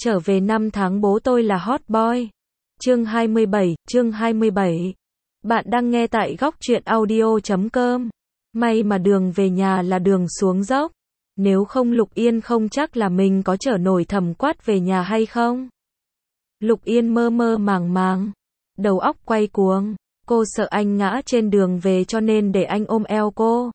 Trở về năm tháng bố tôi là hot boy. Chương 27. Bạn đang nghe tại góc truyện audio.com. May mà đường về nhà là đường xuống dốc. Nếu không Lục Yên không chắc là mình có chở nổi Thẩm Quát về nhà hay không. Lục Yên mơ mơ màng màng, đầu óc quay cuồng. Cô sợ anh ngã trên đường về cho nên để anh ôm eo cô.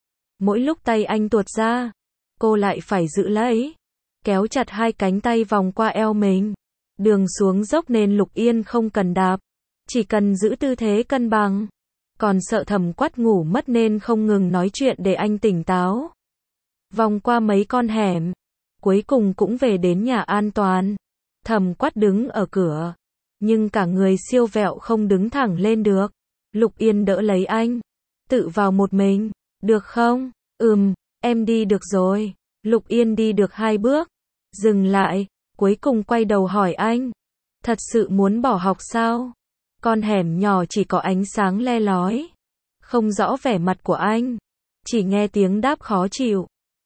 Mỗi lúc tay anh tuột ra, cô lại phải giữ lấy, kéo chặt hai cánh tay vòng qua eo mình. Đường xuống dốc nên Lục Yên không cần đạp, chỉ cần giữ tư thế cân bằng. Còn sợ Thẩm Quát ngủ mất nên không ngừng nói chuyện để anh tỉnh táo. Vòng qua mấy con hẻm, cuối cùng cũng về đến nhà an toàn. Thẩm Quát đứng ở cửa, nhưng cả người siêu vẹo không đứng thẳng lên được. Lục Yên đỡ lấy anh, tự vào một mình, được không? Em đi được rồi. Lục Yên đi được 2 bước, dừng lại, cuối cùng quay đầu hỏi anh, thật sự muốn bỏ học sao? Con hẻm nhỏ chỉ có ánh sáng le lói, không rõ vẻ mặt của anh, chỉ nghe tiếng đáp khó chịu.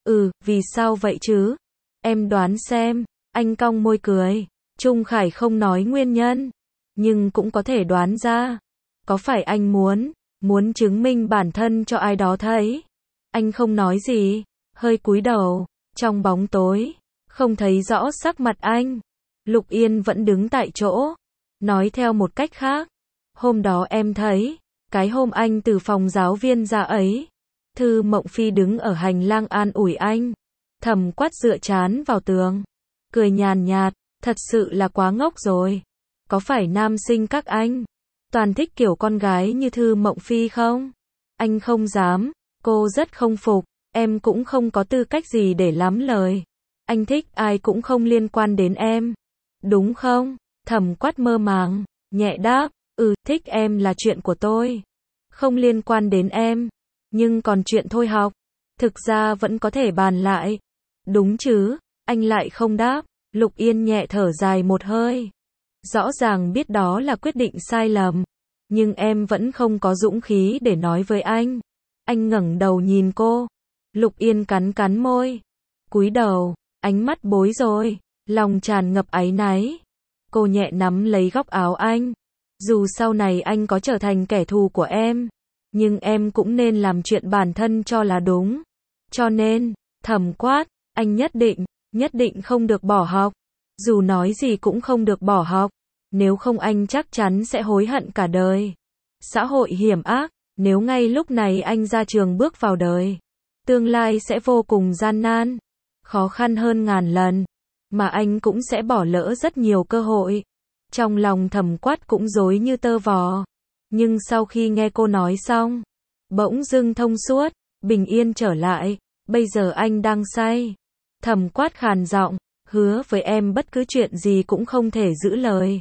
Vì sao vậy chứ? Em đoán xem. Anh cong môi cười. Trung Khải không nói nguyên nhân, nhưng cũng có thể đoán ra. Có phải anh muốn chứng minh bản thân cho ai đó thấy? Anh không nói gì, hơi cúi đầu, trong bóng tối, không thấy rõ sắc mặt anh. Lục Yên vẫn đứng tại chỗ, nói theo một cách khác. Hôm đó em thấy, cái hôm anh từ phòng giáo viên ra ấy, Thư Mộng Phi đứng ở hành lang an ủi anh. Thẩm Quát dựa trán vào tường, cười nhàn nhạt, thật sự là quá ngốc rồi. Có phải nam sinh các anh toàn thích kiểu con gái như Thư Mộng Phi không? Anh không dám, cô rất không phục, em cũng không có tư cách gì để lắm lời. Anh thích ai cũng không liên quan đến em, đúng không? Thẩm Quát mơ màng, nhẹ đáp, thích em là chuyện của tôi, không liên quan đến em. Nhưng còn chuyện thôi học, thực ra vẫn có thể bàn lại, đúng chứ? Anh lại không đáp. Lục Yên nhẹ thở dài một hơi. Rõ ràng biết đó là quyết định sai lầm, nhưng em vẫn không có dũng khí để nói với anh. Anh ngẩng đầu nhìn cô. Lục Yên cắn môi, cúi đầu, ánh mắt bối rối, lòng tràn ngập áy náy. Cô nhẹ nắm lấy góc áo anh. Dù sau này anh có trở thành kẻ thù của em, nhưng em cũng nên làm chuyện bản thân cho là đúng. Cho nên, Thẩm Quát, anh nhất định không được bỏ học. Dù nói gì cũng không được bỏ học. Nếu không anh chắc chắn sẽ hối hận cả đời. Xã hội hiểm ác, nếu ngay lúc này anh ra trường bước vào đời, tương lai sẽ vô cùng gian nan, khó khăn hơn ngàn lần, mà anh cũng sẽ bỏ lỡ rất nhiều cơ hội. Trong lòng Thẩm Quát cũng rối như tơ vò, nhưng sau khi nghe cô nói xong, bỗng dưng thông suốt, bình yên trở lại. Bây giờ anh đang say. Thẩm Quát khàn giọng, hứa với em bất cứ chuyện gì cũng không thể giữ lời.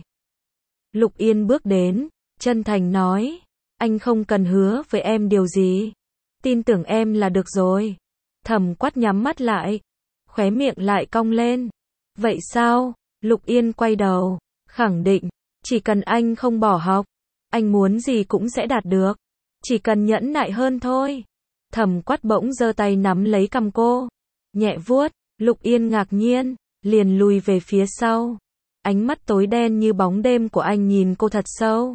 Lục Yên bước đến, chân thành nói, anh không cần hứa với em điều gì, tin tưởng em là được rồi. Thẩm Quát nhắm mắt lại, khóe miệng lại cong lên. Vậy sao? Lục Yên quay đầu, khẳng định, chỉ cần anh không bỏ học, anh muốn gì cũng sẽ đạt được, chỉ cần nhẫn nại hơn thôi. Thẩm Quát bỗng giơ tay nắm lấy cằm cô, nhẹ vuốt. Lục Yên ngạc nhiên, liền lùi về phía sau. Ánh mắt tối đen như bóng đêm của anh nhìn cô thật sâu.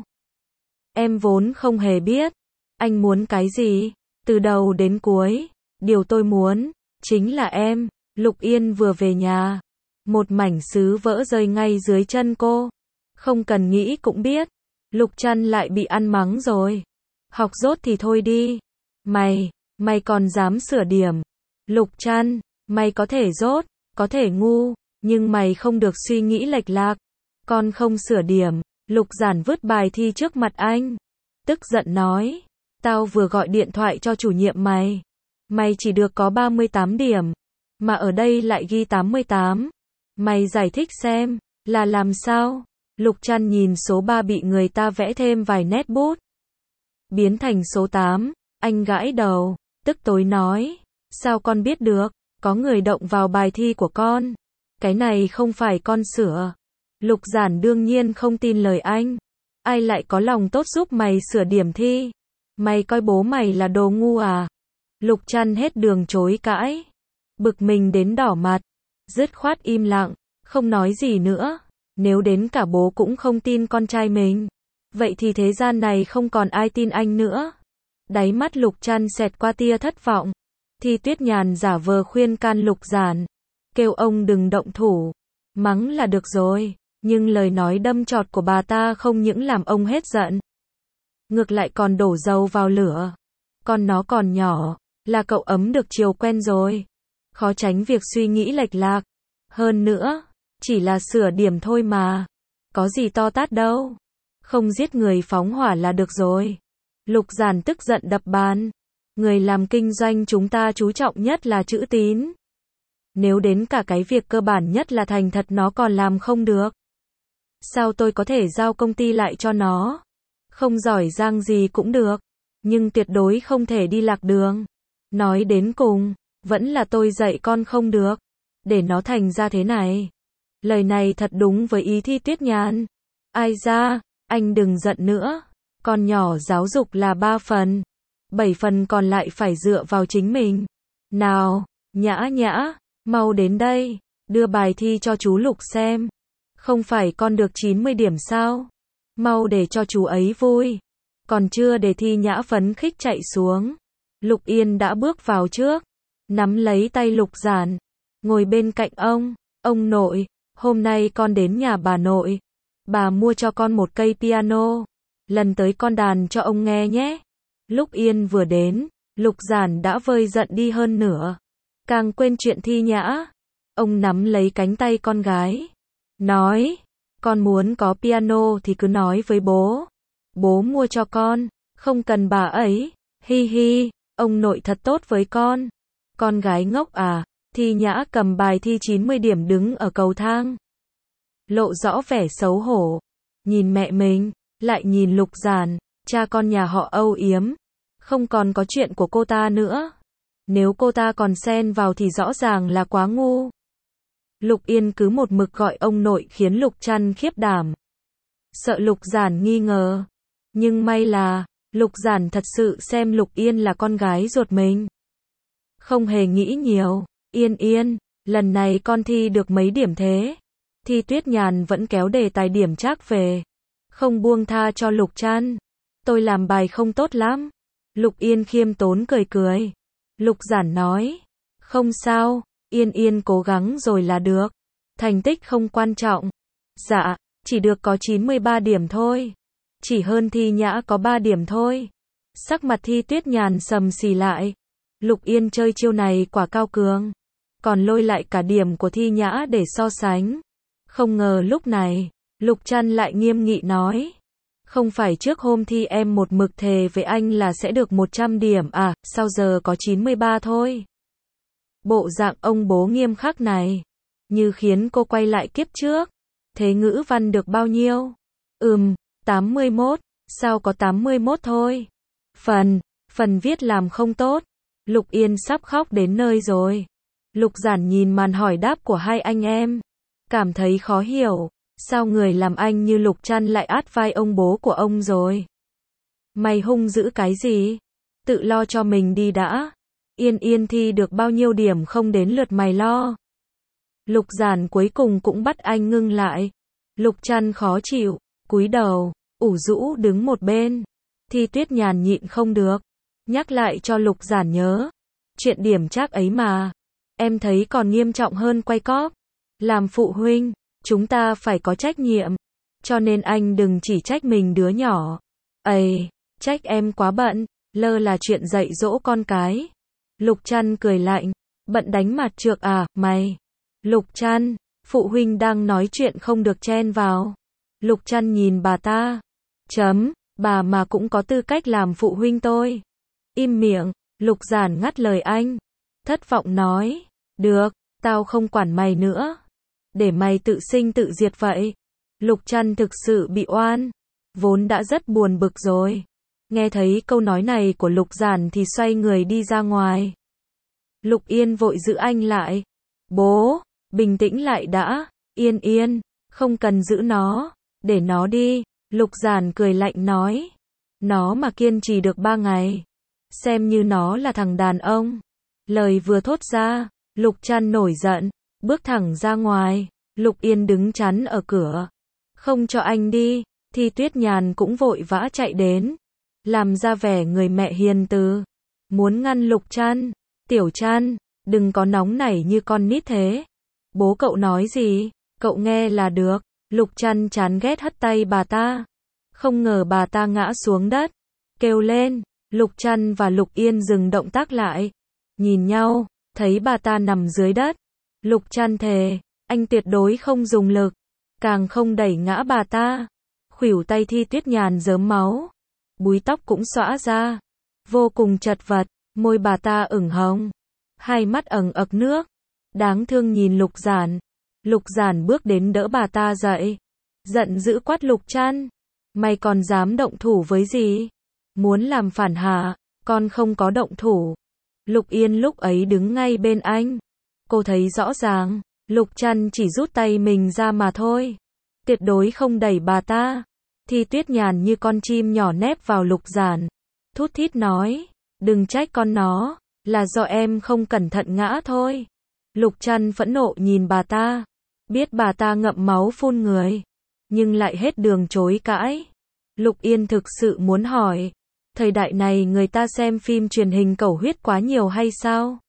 Em vốn không hề biết anh muốn cái gì, từ đầu đến cuối, điều tôi muốn chính là em. Lục Yên vừa về nhà, một mảnh sứ vỡ rơi ngay dưới chân cô. Không cần nghĩ cũng biết, Lục Trăn lại bị ăn mắng rồi. Học dốt thì thôi đi, mày còn dám sửa điểm. Lục Trăn, mày có thể dốt, có thể ngu, nhưng mày không được suy nghĩ lệch lạc. Con không sửa điểm. Lục Giản vứt bài thi trước mặt anh, tức giận nói, tao vừa gọi điện thoại cho chủ nhiệm mày chỉ được có 38 điểm, mà ở đây lại ghi 88. Mày giải thích xem, là làm sao? Lục Trăn nhìn số 3 bị người ta vẽ thêm vài nét bút, biến thành số 8, anh gãi đầu, tức tối nói, sao con biết được? Có người động vào bài thi của con. Cái này không phải con sửa. Lục Giản đương nhiên không tin lời anh. Ai lại có lòng tốt giúp mày sửa điểm thi? Mày coi bố mày là đồ ngu à? Lục Trăn hết đường chối cãi, bực mình đến đỏ mặt, dứt khoát im lặng, không nói gì nữa. Nếu đến cả bố cũng không tin con trai mình, vậy thì thế gian này không còn ai tin anh nữa. Đáy mắt Lục Trăn xẹt qua tia thất vọng. Thi Tuyết Nhàn giả vờ khuyên can Lục Giản, kêu ông đừng động thủ, mắng là được rồi, nhưng lời nói đâm chọt của bà ta không những làm ông hết giận, ngược lại còn đổ dầu vào lửa. Con nó còn nhỏ, là cậu ấm được chiều quen rồi, khó tránh việc suy nghĩ lệch lạc. Hơn nữa, chỉ là sửa điểm thôi mà, có gì to tát đâu, không giết người phóng hỏa là được rồi. Lục Giản tức giận đập bàn. Người làm kinh doanh chúng ta chú trọng nhất là chữ tín. Nếu đến cả cái việc cơ bản nhất là thành thật nó còn làm không được, sao tôi có thể giao công ty lại cho nó? Không giỏi giang gì cũng được, nhưng tuyệt đối không thể đi lạc đường. Nói đến cùng, vẫn là tôi dạy con không được, để nó thành ra thế này. Lời này thật đúng với ý Thi Tuyết Nhàn. Ai ra, anh đừng giận nữa. Con nhỏ giáo dục là 3 phần. 7 phần còn lại phải dựa vào chính mình. Nào, Nhã Nhã, mau đến đây, đưa bài thi cho chú Lục xem. Không phải con được 90 điểm sao? Mau để cho chú ấy vui. Còn chưa để Thi Nhã phấn khích chạy xuống, Lục Yên đã bước vào trước, nắm lấy tay Lục Giản, ngồi bên cạnh ông nội, hôm nay con đến nhà bà nội, bà mua cho con một cây piano, lần tới con đàn cho ông nghe nhé. Lúc Yên vừa đến, Lục Giản đã vơi giận đi hơn nửa, càng quên chuyện Thi Nhã. Ông nắm lấy cánh tay con gái, nói, con muốn có piano thì cứ nói với bố mua cho con, không cần bà ấy, hi hi, ông nội thật tốt với con gái ngốc à. Thi Nhã cầm bài thi 90 điểm đứng ở cầu thang, lộ rõ vẻ xấu hổ, nhìn mẹ mình, lại nhìn Lục Giản, cha con nhà họ âu yếm, không còn có chuyện của cô ta nữa. Nếu cô ta còn xen vào thì rõ ràng là quá ngu. Lục Yên cứ một mực gọi ông nội khiến Lục Trăn khiếp đảm, sợ Lục Giản nghi ngờ. Nhưng may là, Lục Giản thật sự xem Lục Yên là con gái ruột mình. Không hề nghĩ nhiều, Yên, lần này con thi được mấy điểm thế? Thi Tuyết Nhàn vẫn kéo đề tài điểm trác về, không buông tha cho Lục Trăn. Tôi làm bài không tốt lắm. Lục Yên khiêm tốn cười. Lục Giản nói, không sao, Yên cố gắng rồi là được. Thành tích không quan trọng. Dạ, chỉ được có 93 điểm thôi. Chỉ hơn Thi Nhã có 3 điểm thôi. Sắc mặt Thi Tuyết Nhàn sầm xì lại. Lục Yên chơi chiêu này quả cao cường, còn lôi lại cả điểm của Thi Nhã để so sánh. Không ngờ lúc này, Lục Trăn lại nghiêm nghị nói, không phải trước hôm thi em một mực thề với anh là sẽ được 100 điểm à, sao giờ có 93 thôi. Bộ dạng ông bố nghiêm khắc này, như khiến cô quay lại kiếp trước. Thế ngữ văn được bao nhiêu? 81, sao có 81 thôi. Phần viết làm không tốt. Lục Yên sắp khóc đến nơi rồi. Lục Giản nhìn màn hỏi đáp của hai anh em, cảm thấy khó hiểu, sao người làm anh như Lục Trăn lại át vai ông bố của ông rồi. Mày hung dữ cái gì? Tự lo cho mình đi đã. Yên thi được bao nhiêu điểm không đến lượt mày lo. Lục Giản cuối cùng cũng bắt anh ngưng lại. Lục Trăn khó chịu, cúi đầu, ủ rũ đứng một bên. Thi Tuyết Nhàn nhịn không được, nhắc lại cho Lục Giản nhớ. Chuyện điểm trác ấy mà, em thấy còn nghiêm trọng hơn quay cóp. Làm phụ huynh, chúng ta phải có trách nhiệm. Cho nên anh đừng chỉ trách mình đứa nhỏ. Ây, trách em quá bận, lơ là chuyện dạy dỗ con cái. Lục Trăn cười lạnh, bận đánh mặt trược à, mày. Lục Trăn, phụ huynh đang nói chuyện không được chen vào. Lục Trăn nhìn bà ta. Bà mà cũng có tư cách làm phụ huynh tôi. Im miệng, Lục Giản ngắt lời anh. Thất vọng nói, được, tao không quản mày nữa. Để mày tự sinh tự diệt vậy. Lục Trăn thực sự bị oan, vốn đã rất buồn bực rồi. Nghe thấy câu nói này của Lục Giản thì xoay người đi ra ngoài. Lục Yên vội giữ anh lại. Bố, bình tĩnh lại đã. Yên, không cần giữ nó, để nó đi. Lục Giản cười lạnh nói. Nó mà kiên trì được 3 ngày, xem như nó là thằng đàn ông. Lời vừa thốt ra, Lục Trăn nổi giận, bước thẳng ra ngoài. Lục Yên đứng chắn ở cửa. Không cho anh đi. Thi Tuyết Nhàn cũng vội vã chạy đến. Làm ra vẻ người mẹ hiền từ. Muốn ngăn Lục Trăn. Tiểu Trăn, đừng có nóng nảy như con nít thế. Bố cậu nói gì, cậu nghe là được. Lục Trăn chán ghét hất tay bà ta. Không ngờ bà ta ngã xuống đất. Kêu lên. Lục Trăn và Lục Yên dừng động tác lại. Nhìn nhau, thấy bà ta nằm dưới đất. Lục Trăn thề, anh tuyệt đối không dùng lực. Càng không đẩy ngã bà ta. Khuỷu tay Thi Tuyết Nhàn rớm máu. Búi tóc cũng xõa ra. Vô cùng chật vật, môi bà ta ửng hồng. Hai mắt ẩn ực nước. Đáng thương nhìn Lục Giản. Lục Giản bước đến đỡ bà ta dậy. Giận dữ quát Lục Trăn. Mày còn dám động thủ với gì? Muốn làm phản hả? Con không có động thủ. Lục Yên lúc ấy đứng ngay bên anh. Cô thấy rõ ràng, Lục Trăn chỉ rút tay mình ra mà thôi. Tuyệt đối không đẩy bà ta. Thi Tuyết Nhàn như con chim nhỏ nép vào Lục Giản. Thút thít nói, đừng trách con nó, là do em không cẩn thận ngã thôi. Lục Trăn phẫn nộ nhìn bà ta. Biết bà ta ngậm máu phun người. Nhưng lại hết đường chối cãi. Lục Yên thực sự muốn hỏi. Thời đại này người ta xem phim truyền hình cầu huyết quá nhiều hay sao?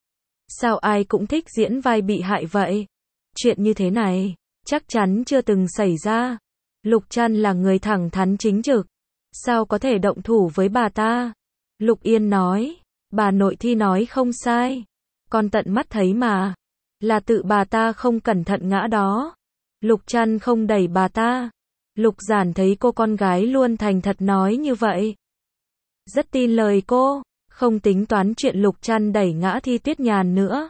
Sao ai cũng thích diễn vai bị hại vậy? Chuyện như thế này, chắc chắn chưa từng xảy ra. Lục Trăn là người thẳng thắn chính trực. Sao có thể động thủ với bà ta? Lục Yên nói, bà nội Thi nói không sai. Con tận mắt thấy mà. Là tự bà ta không cẩn thận ngã đó. Lục Trăn không đẩy bà ta. Lục Giản thấy cô con gái luôn thành thật nói như vậy. Rất tin lời cô, không tính toán chuyện Lục Trăn đẩy ngã Thi Tuyết Nhàn nữa.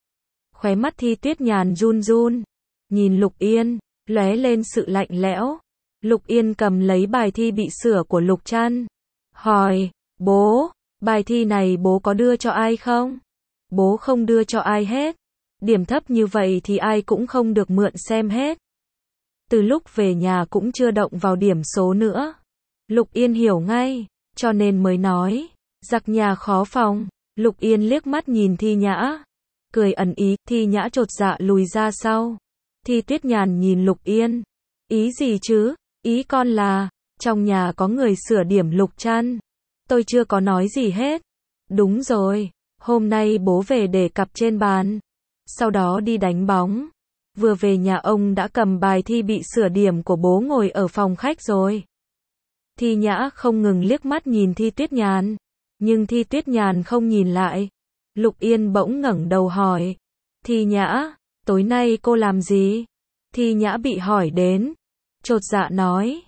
Khóe mắt Thi Tuyết Nhàn run run. Nhìn Lục Yên, lóe lên sự lạnh lẽo. Lục Yên cầm lấy bài thi bị sửa của Lục Trăn. Hỏi, bố, bài thi này bố có đưa cho ai không? Bố không đưa cho ai hết. Điểm thấp như vậy thì ai cũng không được mượn xem hết. Từ lúc về nhà cũng chưa động vào điểm số nữa. Lục Yên hiểu ngay, cho nên mới nói, giặc nhà khó phòng. Lục Yên liếc mắt nhìn Thi Nhã, cười ẩn ý. Thi Nhã chột dạ lùi ra sau. Thi Tuyết Nhàn nhìn Lục Yên. Ý gì chứ? Ý con là, trong nhà có người sửa điểm Lục Trăn. Tôi chưa có nói gì hết. Đúng rồi, hôm nay bố về để cặp trên bàn. Sau đó đi đánh bóng. Vừa về nhà ông đã cầm bài thi bị sửa điểm của bố ngồi ở phòng khách rồi. Thi Nhã không ngừng liếc mắt nhìn Thi Tuyết Nhàn. Nhưng Thi Tuyết Nhàn không nhìn lại. Lục Yên bỗng ngẩng đầu hỏi. Thi Nhã, tối nay cô làm gì? Thi Nhã bị hỏi đến. Chột dạ nói.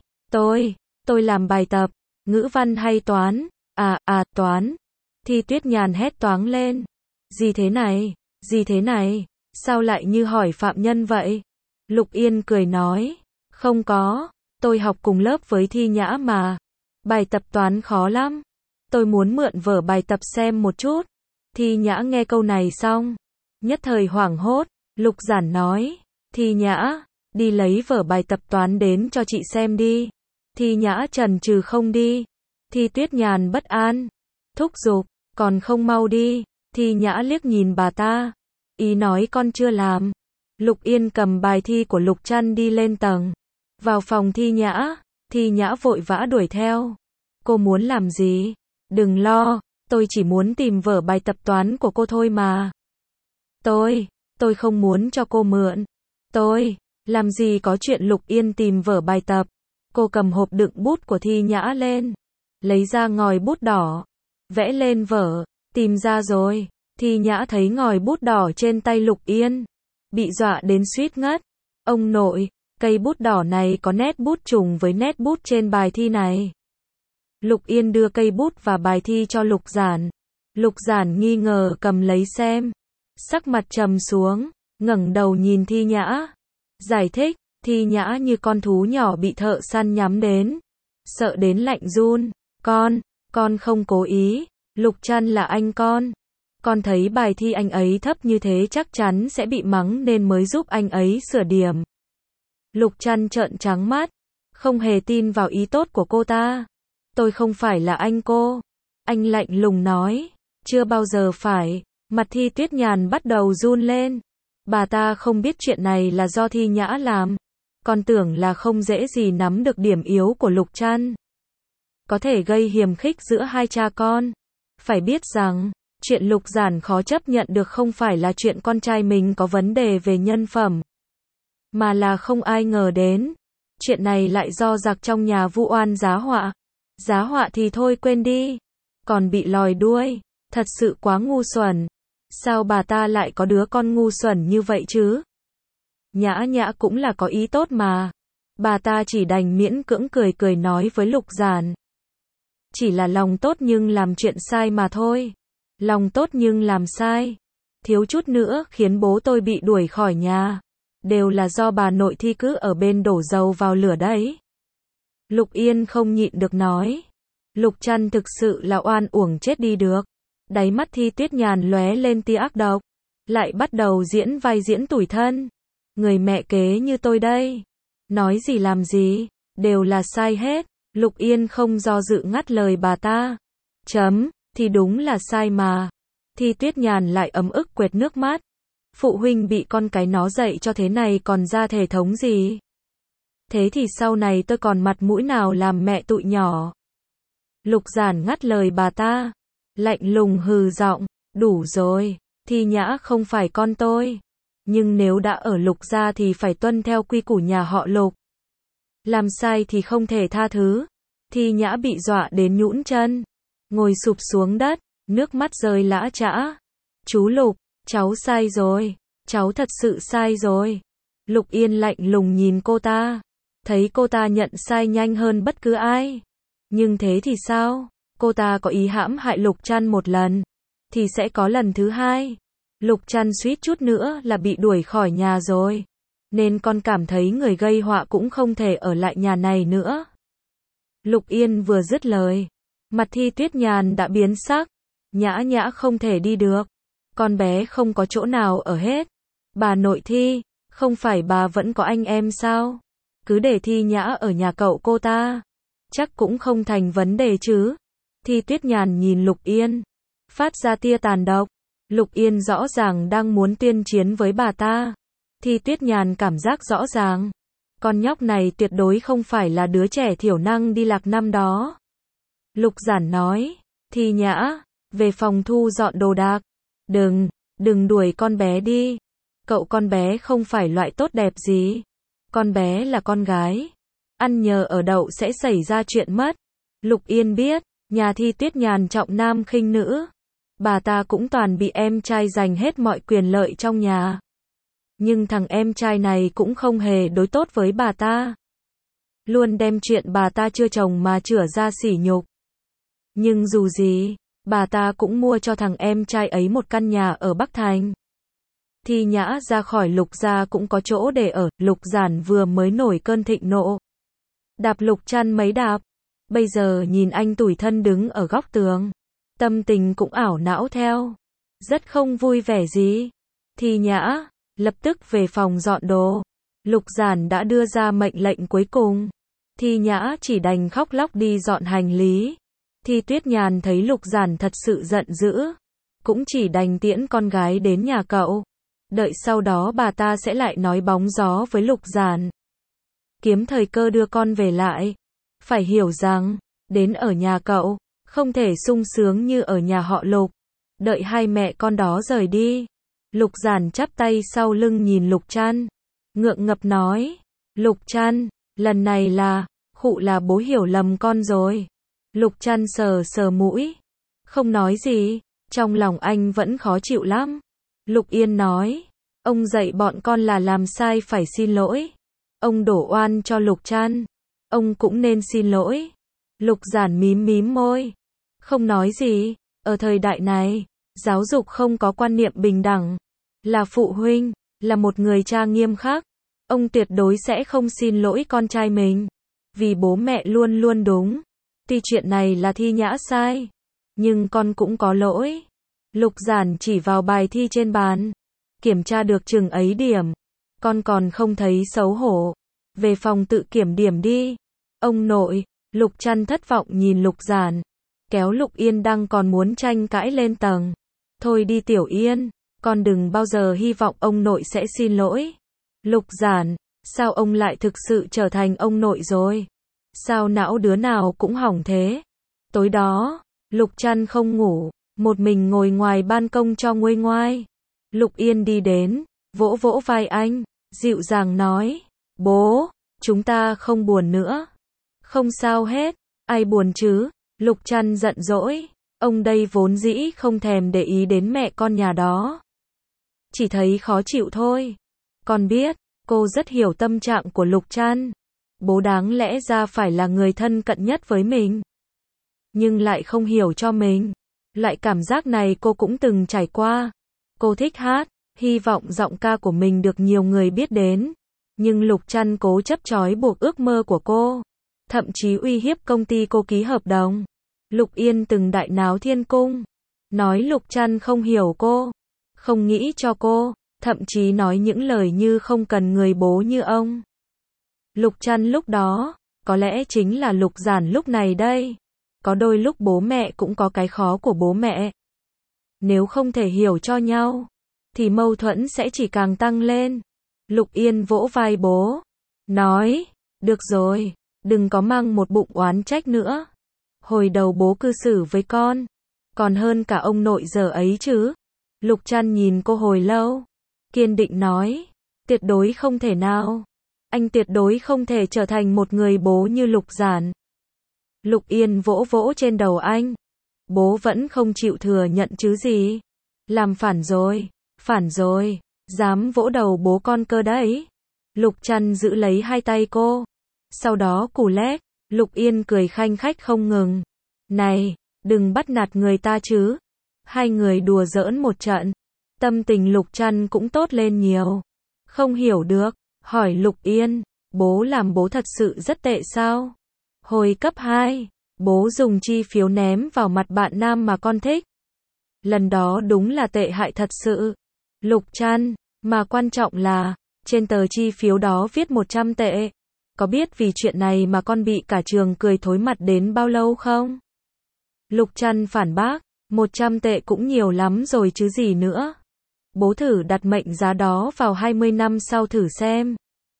Tôi làm bài tập. Ngữ văn hay toán? Toán. Thi Tuyết Nhàn hét toáng lên. Gì thế này? Gì thế này? Sao lại như hỏi phạm nhân vậy? Lục Yên cười nói. Không có, tôi học cùng lớp với Thi Nhã mà. Bài tập toán khó lắm. Tôi muốn mượn vở bài tập xem một chút. Thi Nhã nghe câu này xong. Nhất thời hoảng hốt. Lục Giản nói. Thi Nhã, đi lấy vở bài tập toán đến cho chị xem đi. Thi Nhã chần chừ không đi. Thi Tuyết Nhàn bất an. Thúc giục, còn không mau đi. Thi Nhã liếc nhìn bà ta. Ý nói con chưa làm. Lục Yên cầm bài thi của Lục Trăn đi lên tầng. Vào phòng Thi Nhã. Thi Nhã vội vã đuổi theo. Cô muốn làm gì? Đừng lo, tôi chỉ muốn tìm vở bài tập toán của cô thôi mà. Tôi không muốn cho cô mượn. Làm gì có chuyện. Lục Yên tìm vở bài tập. Cô cầm hộp đựng bút của Thi Nhã lên. Lấy ra ngòi bút đỏ. Vẽ lên vở. Tìm ra rồi. Thi Nhã thấy ngòi bút đỏ trên tay Lục Yên. Bị dọa đến suýt ngất. Ông nội, cây bút đỏ này có nét bút trùng với nét bút trên bài thi này. Lục Yên đưa cây bút và bài thi cho Lục Giản. Lục Giản nghi ngờ cầm lấy xem. Sắc mặt trầm xuống, ngẩng đầu nhìn Thi Nhã. Giải thích. Thi Nhã như con thú nhỏ bị thợ săn nhắm đến. Sợ đến lạnh run. Con không cố ý. Lục Trăn là anh con. Con thấy bài thi anh ấy thấp như thế chắc chắn sẽ bị mắng nên mới giúp anh ấy sửa điểm. Lục Trăn trợn trắng mắt. Không hề tin vào ý tốt của cô ta. Tôi không phải là anh cô. Anh lạnh lùng nói. Chưa bao giờ phải. Mặt Thi Tuyết Nhàn bắt đầu run lên. Bà ta không biết chuyện này là do Thi Nhã làm. Con tưởng là không dễ gì nắm được điểm yếu của Lục Trăn. Có thể gây hiềm khích giữa hai cha con. Phải biết rằng, chuyện Lục Giản khó chấp nhận được không phải là chuyện con trai mình có vấn đề về nhân phẩm. Mà là không ai ngờ đến. Chuyện này lại do giặc trong nhà vu oan giá họa. Giá họa thì thôi quên đi. Còn bị lòi đuôi. Thật sự quá ngu xuẩn. Sao bà ta lại có đứa con ngu xuẩn như vậy chứ? Nhã Nhã cũng là có ý tốt mà. Bà ta chỉ đành miễn cưỡng cười cười nói với Lục Giản. Chỉ là lòng tốt nhưng làm chuyện sai mà thôi. Lòng tốt nhưng làm sai. Thiếu chút nữa khiến bố tôi bị đuổi khỏi nhà. Đều là do bà nội Thi cứ ở bên đổ dầu vào lửa đấy. Lục Yên không nhịn được nói. Lục Trăn thực sự là oan uổng chết đi được. Đáy mắt Thi Tuyết Nhàn lóe lên tia ác độc. Lại bắt đầu diễn vai diễn tủi thân. Người mẹ kế như tôi đây. Nói gì làm gì. Đều là sai hết. Lục Yên không do dự ngắt lời bà ta. Thì đúng là sai mà. Thi Tuyết Nhàn lại ấm ức quệt nước mắt. Phụ huynh bị con cái nó dạy cho thế này còn ra thể thống gì. Thế thì sau này tôi còn mặt mũi nào làm mẹ tụi nhỏ. Lục Giản ngắt lời bà ta. Lạnh lùng hừ giọng. Đủ rồi. Thi Nhã không phải con tôi. Nhưng nếu đã ở Lục gia thì phải tuân theo quy củ nhà họ Lục. Làm sai thì không thể tha thứ. Thi Nhã bị dọa đến nhũn chân. Ngồi sụp xuống đất. Nước mắt rơi lã chã. Chú Lục, cháu sai rồi. Cháu thật sự sai rồi. Lục Yên lạnh lùng nhìn cô ta. Thấy cô ta nhận sai nhanh hơn bất cứ ai. Nhưng thế thì sao? Cô ta có ý hãm hại Lục Trăn một lần. Thì sẽ có lần thứ hai. Lục Trăn suýt chút nữa là bị đuổi khỏi nhà rồi. Nên con cảm thấy người gây họa cũng không thể ở lại nhà này nữa. Lục Yên vừa dứt lời. Mặt Thi Tuyết Nhàn đã biến sắc. Nhã Nhã không thể đi được. Con bé không có chỗ nào ở hết. Bà nội Thi, không phải bà vẫn có anh em sao? Cứ để Thi Nhã ở nhà cậu cô ta. Chắc cũng không thành vấn đề chứ. Thi Tuyết Nhàn nhìn Lục Yên. Phát ra tia tàn độc. Lục Yên rõ ràng đang muốn tuyên chiến với bà ta. Thi Tuyết Nhàn cảm giác rõ ràng. Con nhóc này tuyệt đối không phải là đứa trẻ thiểu năng đi lạc năm đó. Lục Giản nói. Thi Nhã, về phòng thu dọn đồ đạc. Đừng đuổi con bé đi. Cậu con bé không phải loại tốt đẹp gì. Con bé là con gái. Ăn nhờ ở đậu sẽ xảy ra chuyện mất. Lục Yên biết, nhà Thi Tuyết Nhàn trọng nam khinh nữ. Bà ta cũng toàn bị em trai giành hết mọi quyền lợi trong nhà. Nhưng thằng em trai này cũng không hề đối tốt với bà ta. Luôn đem chuyện bà ta chưa chồng mà chửa ra sỉ nhục. Nhưng dù gì, bà ta cũng mua cho thằng em trai ấy một căn nhà ở Bắc Thành. Thi Nhã ra khỏi Lục gia cũng có chỗ để ở. Lục Giản vừa mới nổi cơn thịnh nộ. Đạp Lục Trăn mấy đạp. Bây giờ nhìn anh tủi thân đứng ở góc tường. Tâm tình cũng ảo não theo. Rất không vui vẻ gì. Thi Nhã, lập tức về phòng dọn đồ. Lục Giản đã đưa ra mệnh lệnh cuối cùng. Thi Nhã chỉ đành khóc lóc đi dọn hành lý. Thi Tuyết Nhàn thấy Lục Giản thật sự giận dữ. Cũng chỉ đành tiễn con gái đến nhà cậu. Đợi sau đó bà ta sẽ lại nói bóng gió với Lục Giản. Kiếm thời cơ đưa con về lại. Phải hiểu rằng, đến ở nhà cậu, không thể sung sướng như ở nhà họ Lục. Đợi hai mẹ con đó rời đi. Lục Giản chắp tay sau lưng nhìn Lục Trăn. Ngượng ngập nói. Lục Trăn, lần này là, khụ là bố hiểu lầm con rồi. Lục Trăn sờ sờ mũi. Không nói gì, trong lòng anh vẫn khó chịu lắm. Lục Yên nói. Ông dạy bọn con là làm sai phải xin lỗi. Ông đổ oan cho Lục Trăn. Ông cũng nên xin lỗi. Lục Giản mím môi. Không nói gì, ở thời đại này, giáo dục không có quan niệm bình đẳng. Là phụ huynh, là một người cha nghiêm khắc. Ông tuyệt đối sẽ không xin lỗi con trai mình. Vì bố mẹ luôn luôn đúng. Tuy chuyện này là Thi Nhã sai. Nhưng con cũng có lỗi. Lục Giản chỉ vào bài thi trên bàn. Kiểm tra được chừng ấy điểm. Con còn không thấy xấu hổ. Về phòng tự kiểm điểm đi. Ông nội. Lục Trăn thất vọng nhìn Lục Giản. Kéo Lục Yên đang còn muốn tranh cãi lên tầng. Thôi đi Tiểu Yên. Con đừng bao giờ hy vọng ông nội sẽ xin lỗi. Lục Giản, sao ông lại thực sự trở thành ông nội rồi? Sao não đứa nào cũng hỏng thế? Tối đó, Lục Trăn không ngủ, một mình ngồi ngoài ban công cho nguôi ngoai. Lục Yên đi đến, vỗ vỗ vai anh, dịu dàng nói, bố, chúng ta không buồn nữa. Không sao hết, ai buồn chứ? Lục Trăn giận dỗi, ông đây vốn dĩ không thèm để ý đến mẹ con nhà đó. Chỉ thấy khó chịu thôi. Con biết, cô rất hiểu tâm trạng của Lục Trăn. Bố đáng lẽ ra phải là người thân cận nhất với mình. Nhưng lại không hiểu cho mình. Loại cảm giác này cô cũng từng trải qua. Cô thích hát, hy vọng giọng ca của mình được nhiều người biết đến. Nhưng Lục Trăn cố chấp trói buộc ước mơ của cô. Thậm chí uy hiếp công ty cô ký hợp đồng. Lục Yên từng đại náo thiên cung. Nói Lục Trăn không hiểu cô. Không nghĩ cho cô. Thậm chí nói những lời như không cần người bố như ông. Lục Trăn lúc đó, có lẽ chính là Lục Giản lúc này đây. Có đôi lúc bố mẹ cũng có cái khó của bố mẹ. Nếu không thể hiểu cho nhau, thì mâu thuẫn sẽ chỉ càng tăng lên. Lục Yên vỗ vai bố, nói, được rồi, đừng có mang một bụng oán trách nữa. Hồi đầu bố cư xử với con, còn hơn cả ông nội giờ ấy chứ. Lục Trăn nhìn cô hồi lâu, kiên định nói, tuyệt đối không thể nào. Anh tuyệt đối không thể trở thành một người bố như Lục Giản. Lục Yên vỗ vỗ trên đầu anh. Bố vẫn không chịu thừa nhận chứ gì. Làm phản rồi, dám vỗ đầu bố con cơ đấy. Lục Trăn giữ lấy hai tay cô. Sau đó cù lét, Lục Yên cười khanh khách không ngừng. Này, đừng bắt nạt người ta chứ. Hai người đùa giỡn một trận. Tâm tình Lục Trăn cũng tốt lên nhiều. Không hiểu được, hỏi Lục Yên, bố làm bố thật sự rất tệ sao? Hồi cấp 2, bố dùng chi phiếu ném vào mặt bạn nam mà con thích. Lần đó đúng là tệ hại thật sự. Lục Trăn, mà quan trọng là, trên tờ chi phiếu đó viết 100 tệ. Có biết vì chuyện này mà con bị cả trường cười thối mặt đến bao lâu không? Lục Trăn phản bác, 100 tệ cũng nhiều lắm rồi chứ gì nữa. Bố thử đặt mệnh giá đó vào 20 năm sau thử xem.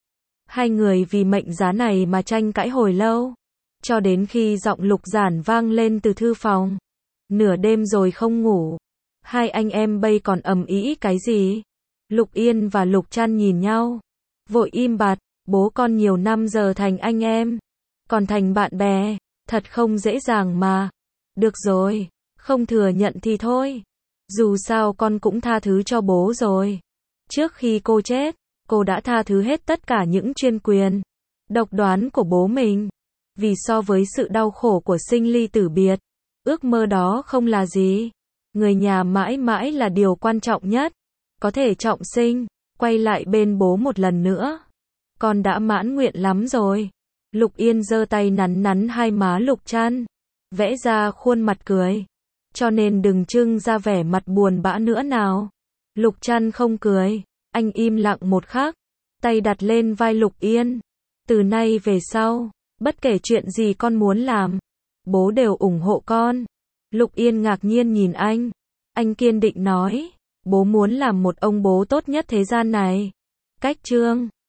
Hai người vì mệnh giá này mà tranh cãi hồi lâu. Cho đến khi giọng Lục Giản vang lên từ thư phòng. Nửa đêm rồi không ngủ. Hai anh em bây còn ầm ĩ cái gì? Lục Yên và Lục Trăn nhìn nhau. Vội im bặt, bố con nhiều năm giờ thành anh em. Còn thành bạn bè, thật không dễ dàng mà. Được rồi, không thừa nhận thì thôi. Dù sao con cũng tha thứ cho bố rồi. Trước khi cô chết, cô đã tha thứ hết tất cả những chuyên quyền, độc đoán của bố mình. Vì so với sự đau khổ của sinh ly tử biệt, ước mơ đó không là gì. Người nhà mãi mãi là điều quan trọng nhất. Có thể trọng sinh, quay lại bên bố một lần nữa. Con đã mãn nguyện lắm rồi. Lục Yên giơ tay nắn nắn hai má Lục Trăn, vẽ ra khuôn mặt cười. Cho nên đừng trưng ra vẻ mặt buồn bã nữa nào. Lục Trăn không cười, anh im lặng một khắc, tay đặt lên vai Lục Yên. Từ nay về sau, bất kể chuyện gì con muốn làm, bố đều ủng hộ con. Lục Yên ngạc nhiên nhìn anh kiên định nói, bố muốn làm một ông bố tốt nhất thế gian này. Cách chương